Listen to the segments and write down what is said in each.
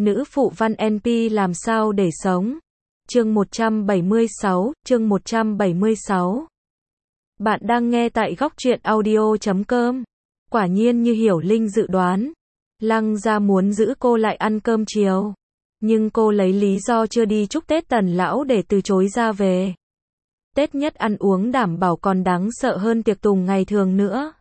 Nữ phụ văn NP làm sao để sống? Chương 176, chương 176. Bạn đang nghe tại góc truyện audio.com. Quả nhiên như Hiểu Linh dự đoán, Lăng gia muốn giữ cô lại ăn cơm chiều. Nhưng cô lấy lý do chưa đi chúc Tết Tần lão để từ chối ra về. Tết nhất ăn uống đảm bảo còn đáng sợ hơn tiệc tùng ngày thường nữa.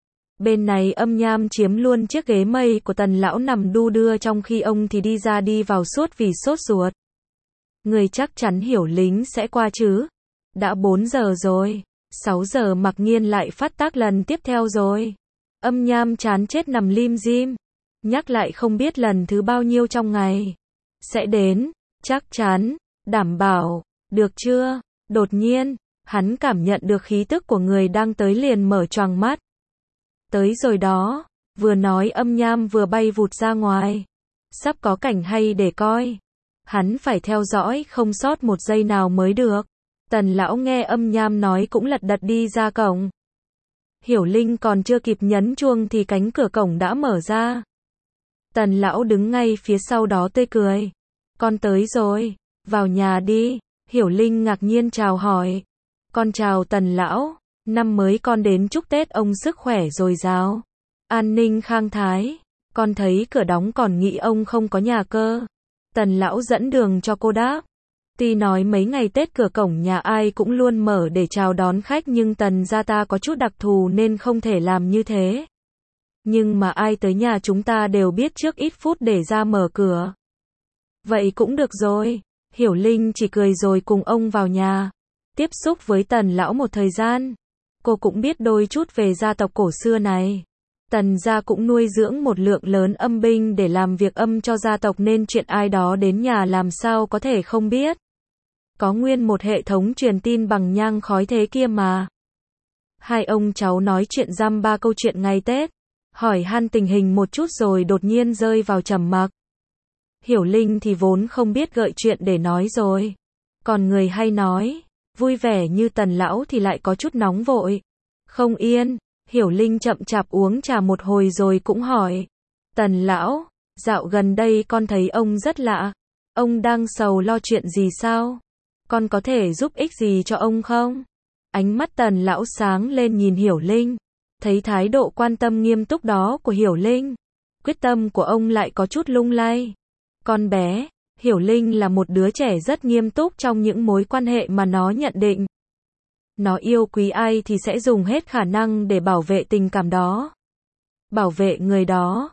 Bên này Âm Nham chiếm luôn chiếc ghế mây của Tần lão nằm đu đưa, trong khi ông thì đi ra đi vào suốt vì sốt ruột. Người chắc chắn Hiểu Linh sẽ qua chứ? Đã 4 giờ rồi, 6 giờ Mặc Nhiên lại phát tác lần tiếp theo rồi. Âm Nham chán chết nằm lim dim, nhắc lại không biết lần thứ bao nhiêu trong ngày. Sẽ đến, chắc chắn, đảm bảo, được chưa? Đột nhiên, hắn cảm nhận được khí tức của người đang tới liền mở choàng mắt. Tới rồi đó, vừa nói Âm Nham vừa bay vụt ra ngoài. Sắp có cảnh hay để coi. Hắn phải theo dõi không sót một giây nào mới được. Tần lão nghe Âm Nham nói cũng lật đật đi ra cổng. Hiểu Linh còn chưa kịp nhấn chuông thì cánh cửa cổng đã mở ra. Tần lão đứng ngay phía sau đó tươi cười. Con tới rồi, vào nhà đi. Hiểu Linh ngạc nhiên chào hỏi. Con chào Tần lão, năm mới con đến chúc Tết ông sức khỏe dồi dào, an ninh khang thái. Con thấy cửa đóng còn nghĩ ông không có nhà cơ. Tần lão dẫn đường cho cô đáp. Tuy nói mấy ngày Tết cửa cổng nhà ai cũng luôn mở để chào đón khách, nhưng Tần gia ta có chút đặc thù nên không thể làm như thế. Nhưng mà ai tới nhà chúng ta đều biết trước ít phút để ra mở cửa. Vậy cũng được rồi. Hiểu Linh chỉ cười rồi cùng ông vào nhà. Tiếp xúc với Tần lão một thời gian, cô cũng biết đôi chút về gia tộc cổ xưa này. Tần gia cũng nuôi dưỡng một lượng lớn âm binh để làm việc âm cho gia tộc, nên chuyện ai đó đến nhà làm sao có thể không biết. Có nguyên một hệ thống truyền tin bằng nhang khói thế kia mà. Hai ông cháu nói chuyện dăm ba câu chuyện ngày Tết, hỏi han tình hình một chút rồi đột nhiên rơi vào trầm mặc. Hiểu Linh thì vốn không biết gợi chuyện để nói rồi. Còn người hay nói, vui vẻ như Tần lão thì lại có chút nóng vội, không yên. Hiểu Linh chậm chạp uống trà một hồi rồi cũng hỏi. Tần lão, dạo gần đây con thấy ông rất lạ. Ông đang sầu lo chuyện gì sao? Con có thể giúp ích gì cho ông không? Ánh mắt Tần lão sáng lên nhìn Hiểu Linh. Thấy thái độ quan tâm nghiêm túc đó của Hiểu Linh, quyết tâm của ông lại có chút lung lay. Con bé, Hiểu Linh là một đứa trẻ rất nghiêm túc trong những mối quan hệ mà nó nhận định. Nó yêu quý ai thì sẽ dùng hết khả năng để bảo vệ tình cảm đó. Bảo vệ người đó.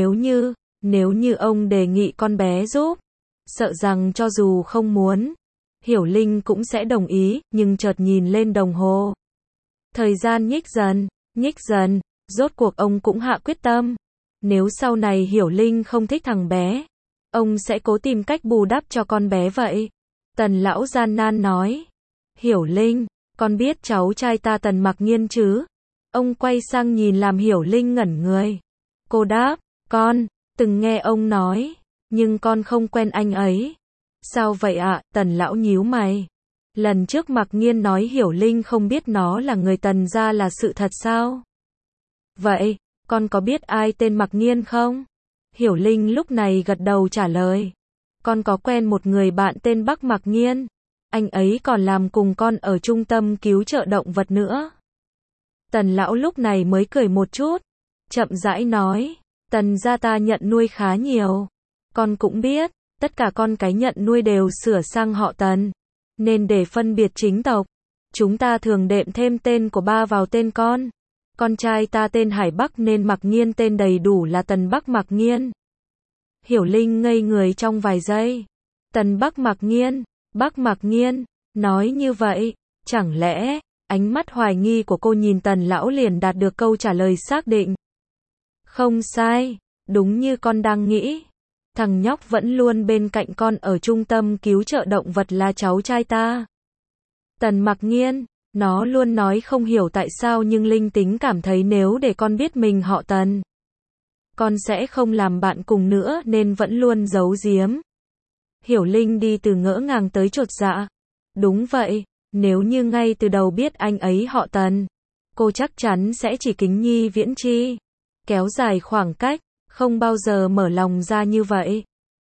Nếu như ông đề nghị con bé giúp, sợ rằng cho dù không muốn, Hiểu Linh cũng sẽ đồng ý, nhưng chợt nhìn lên đồng hồ. Thời gian nhích dần, rốt cuộc ông cũng hạ quyết tâm. Nếu sau này Hiểu Linh không thích thằng bé, ông sẽ cố tìm cách bù đắp cho con bé vậy. Tần lão gian nan nói. Hiểu Linh, con biết cháu trai ta Tần Mặc Nhiên chứ? Ông quay sang nhìn làm Hiểu Linh ngẩn người. Cô đáp, con từng nghe ông nói, nhưng con không quen anh ấy. Sao vậy ạ? Tần lão nhíu mày. Lần trước Mặc Nhiên nói Hiểu Linh không biết nó là người Tần gia là sự thật sao? Vậy, con có biết ai tên Mặc Nhiên không? Hiểu Linh lúc này gật đầu trả lời. Con có quen một người bạn tên Bắc Mặc Nhiên. Anh ấy còn làm cùng con ở trung tâm cứu trợ động vật nữa. Tần lão lúc này mới cười một chút, chậm rãi nói. Tần gia ta nhận nuôi khá nhiều. Con cũng biết, tất cả con cái nhận nuôi đều sửa sang họ Tần. Nên để phân biệt chính tộc, chúng ta thường đệm thêm tên của ba vào tên con. Con trai ta tên Hải Bắc nên Mặc Nhiên tên đầy đủ là Tần Bắc Mặc Nhiên. Hiểu Linh ngây người trong vài giây. Tần Bắc Mặc Nhiên, nói như vậy, chẳng lẽ, ánh mắt hoài nghi của cô nhìn Tần lão liền đạt được câu trả lời xác định. Không sai, đúng như con đang nghĩ. Thằng nhóc vẫn luôn bên cạnh con ở trung tâm cứu trợ động vật là cháu trai ta. Tần Mặc Nhiên, nó luôn nói không hiểu tại sao nhưng linh tính cảm thấy nếu để con biết mình họ Tần, con sẽ không làm bạn cùng nữa nên vẫn luôn giấu giếm. Hiểu Linh đi từ ngỡ ngàng tới chột dạ. Đúng vậy, nếu như ngay từ đầu biết anh ấy họ Tần, cô chắc chắn sẽ chỉ kính nhi viễn chi, kéo dài khoảng cách, không bao giờ mở lòng ra như vậy.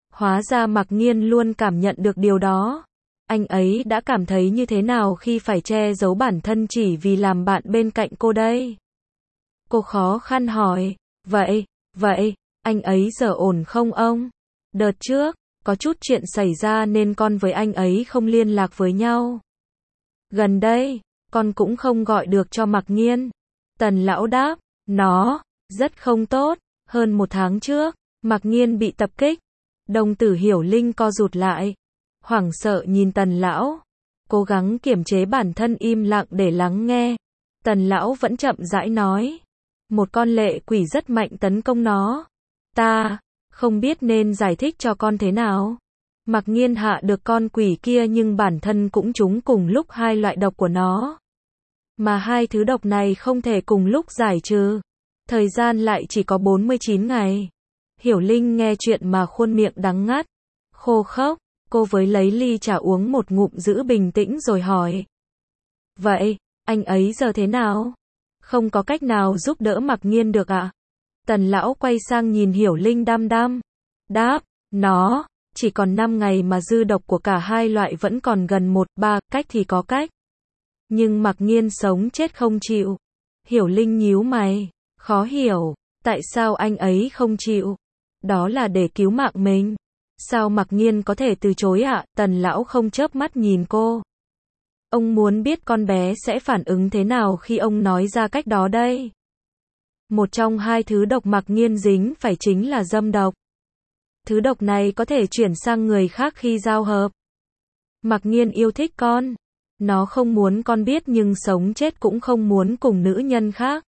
Hóa ra Mặc Nhiên luôn cảm nhận được điều đó. Anh ấy đã cảm thấy như thế nào khi phải che giấu bản thân chỉ vì làm bạn bên cạnh cô đây? Cô khó khăn hỏi, vậy, anh ấy giờ ổn không ông? Đợt trước, có chút chuyện xảy ra nên con với anh ấy không liên lạc với nhau. Gần đây, con cũng không gọi được cho Mặc Nhiên. Tần lão đáp, nó rất không tốt. Hơn 1 tháng trước, Mặc Nhiên bị tập kích. Đồng tử Hiểu Linh co rụt lại, hoảng sợ nhìn Tần lão, cố gắng kiềm chế bản thân im lặng để lắng nghe. Tần lão vẫn chậm rãi nói, một con lệ quỷ rất mạnh tấn công nó. Ta không biết nên giải thích cho con thế nào. Mặc Nhiên hạ được con quỷ kia nhưng bản thân cũng trúng cùng lúc 2 loại độc của nó. Mà 2 thứ độc này không thể cùng lúc giải trừ. Thời gian lại chỉ có 49 ngày. Hiểu Linh nghe chuyện mà khuôn miệng đắng ngắt, khô khốc, cô với lấy ly trà uống một ngụm giữ bình tĩnh rồi hỏi. Vậy, anh ấy giờ thế nào? Không có cách nào giúp đỡ Mặc Nhiên được ạ? Tần lão quay sang nhìn Hiểu Linh đăm đăm, đáp, nó chỉ còn 5 ngày mà dư độc của cả 2 loại vẫn còn gần 1-3, cách thì có cách. Nhưng Mặc Nhiên sống chết không chịu. Hiểu Linh nhíu mày, khó hiểu, tại sao anh ấy không chịu? Đó là để cứu mạng mình. Sao Mặc Nhiên có thể từ chối ạ? Tần lão không chớp mắt nhìn cô. Ông muốn biết con bé sẽ phản ứng thế nào khi ông nói ra cách đó đây. Một trong 2 thứ độc Mặc Nhiên dính phải chính là dâm độc. Thứ độc này có thể chuyển sang người khác khi giao hợp. Mặc Nhiên yêu thích con. Nó không muốn con biết nhưng sống chết cũng không muốn cùng nữ nhân khác.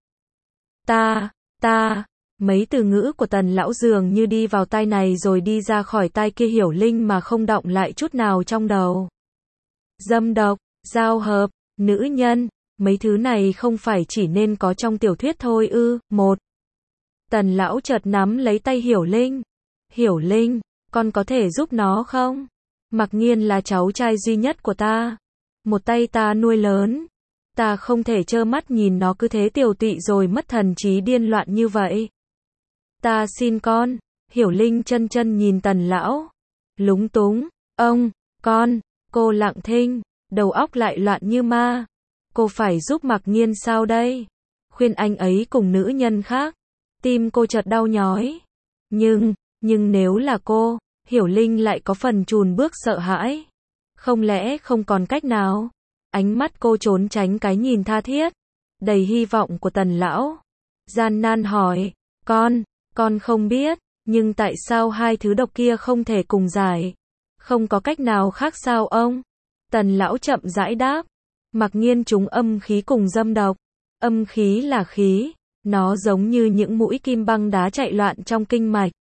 Mấy từ ngữ của Tần lão dường như đi vào tai này rồi đi ra khỏi tai kia Hiểu Linh mà không đọng lại chút nào trong đầu. Dâm độc, giao hợp, nữ nhân, mấy thứ này không phải chỉ nên có trong tiểu thuyết thôi ư? Tần lão chợt nắm lấy tay Hiểu Linh. Hiểu Linh, con có thể giúp nó không? Mặc Nhiên là cháu trai duy nhất của ta. Một tay ta nuôi lớn. Ta không thể trơ mắt nhìn nó cứ thế tiều tụy rồi mất thần trí điên loạn như vậy. Ta xin con. Hiểu Linh chân nhìn Tần lão. Lúng túng. Cô lặng thinh. Đầu óc lại loạn như ma. Cô phải giúp Mặc Nhiên sao đây? Khuyên anh ấy cùng nữ nhân khác. Tim cô chợt đau nhói. Nhưng nếu là cô, Hiểu Linh lại có phần chùn bước sợ hãi. Không lẽ không còn cách nào? Ánh mắt cô trốn tránh cái nhìn tha thiết, đầy hy vọng của Tần lão. Gian nan hỏi, con không biết, nhưng tại sao 2 thứ độc kia không thể cùng giải? Không có cách nào khác sao ông? Tần lão chậm rãi đáp, Mặc Nhiên trúng âm khí cùng dâm độc. Âm khí là khí, nó giống như những mũi kim băng đá chạy loạn trong kinh mạch.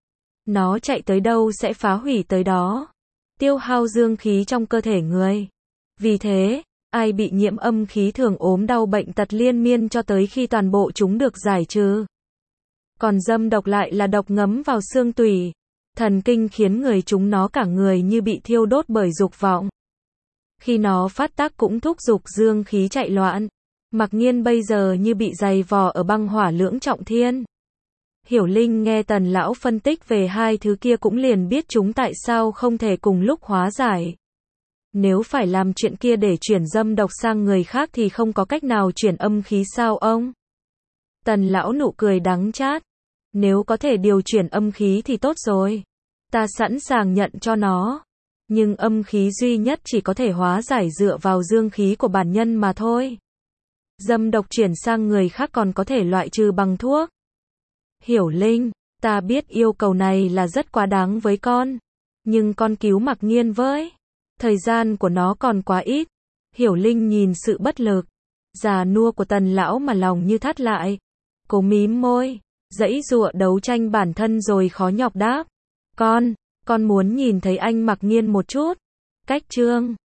Nó chạy tới đâu sẽ phá hủy tới đó, tiêu hao dương khí trong cơ thể người. Vì thế, ai bị nhiễm âm khí thường ốm đau bệnh tật liên miên cho tới khi toàn bộ chúng được giải trừ. Còn dâm độc lại là độc ngấm vào xương tủy, thần kinh khiến người chúng nó cả người như bị thiêu đốt bởi dục vọng. Khi nó phát tác cũng thúc giục dương khí chạy loạn. Mặc Nhiên bây giờ như bị giày vò ở băng hỏa lưỡng trọng thiên. Hiểu Linh nghe Tần lão phân tích về 2 thứ kia cũng liền biết chúng tại sao không thể cùng lúc hóa giải. Nếu phải làm chuyện kia để chuyển dâm độc sang người khác thì không có cách nào chuyển âm khí sao ông? Tần lão nụ cười đắng chát. Nếu có thể điều chuyển âm khí thì tốt rồi. Ta sẵn sàng nhận cho nó. Nhưng âm khí duy nhất chỉ có thể hóa giải dựa vào dương khí của bản nhân mà thôi. Dâm độc chuyển sang người khác còn có thể loại trừ bằng thuốc. Hiểu Linh, ta biết yêu cầu này là rất quá đáng với con. Nhưng con cứu Mặc Nhiên với. Thời gian của nó còn quá ít. Hiểu Linh nhìn sự bất lực, già nua của Tần lão mà lòng như thắt lại. Cô mím môi, giãy giụa đấu tranh bản thân rồi khó nhọc đáp. Con muốn nhìn thấy anh Mặc Nhiên một chút. Cách chương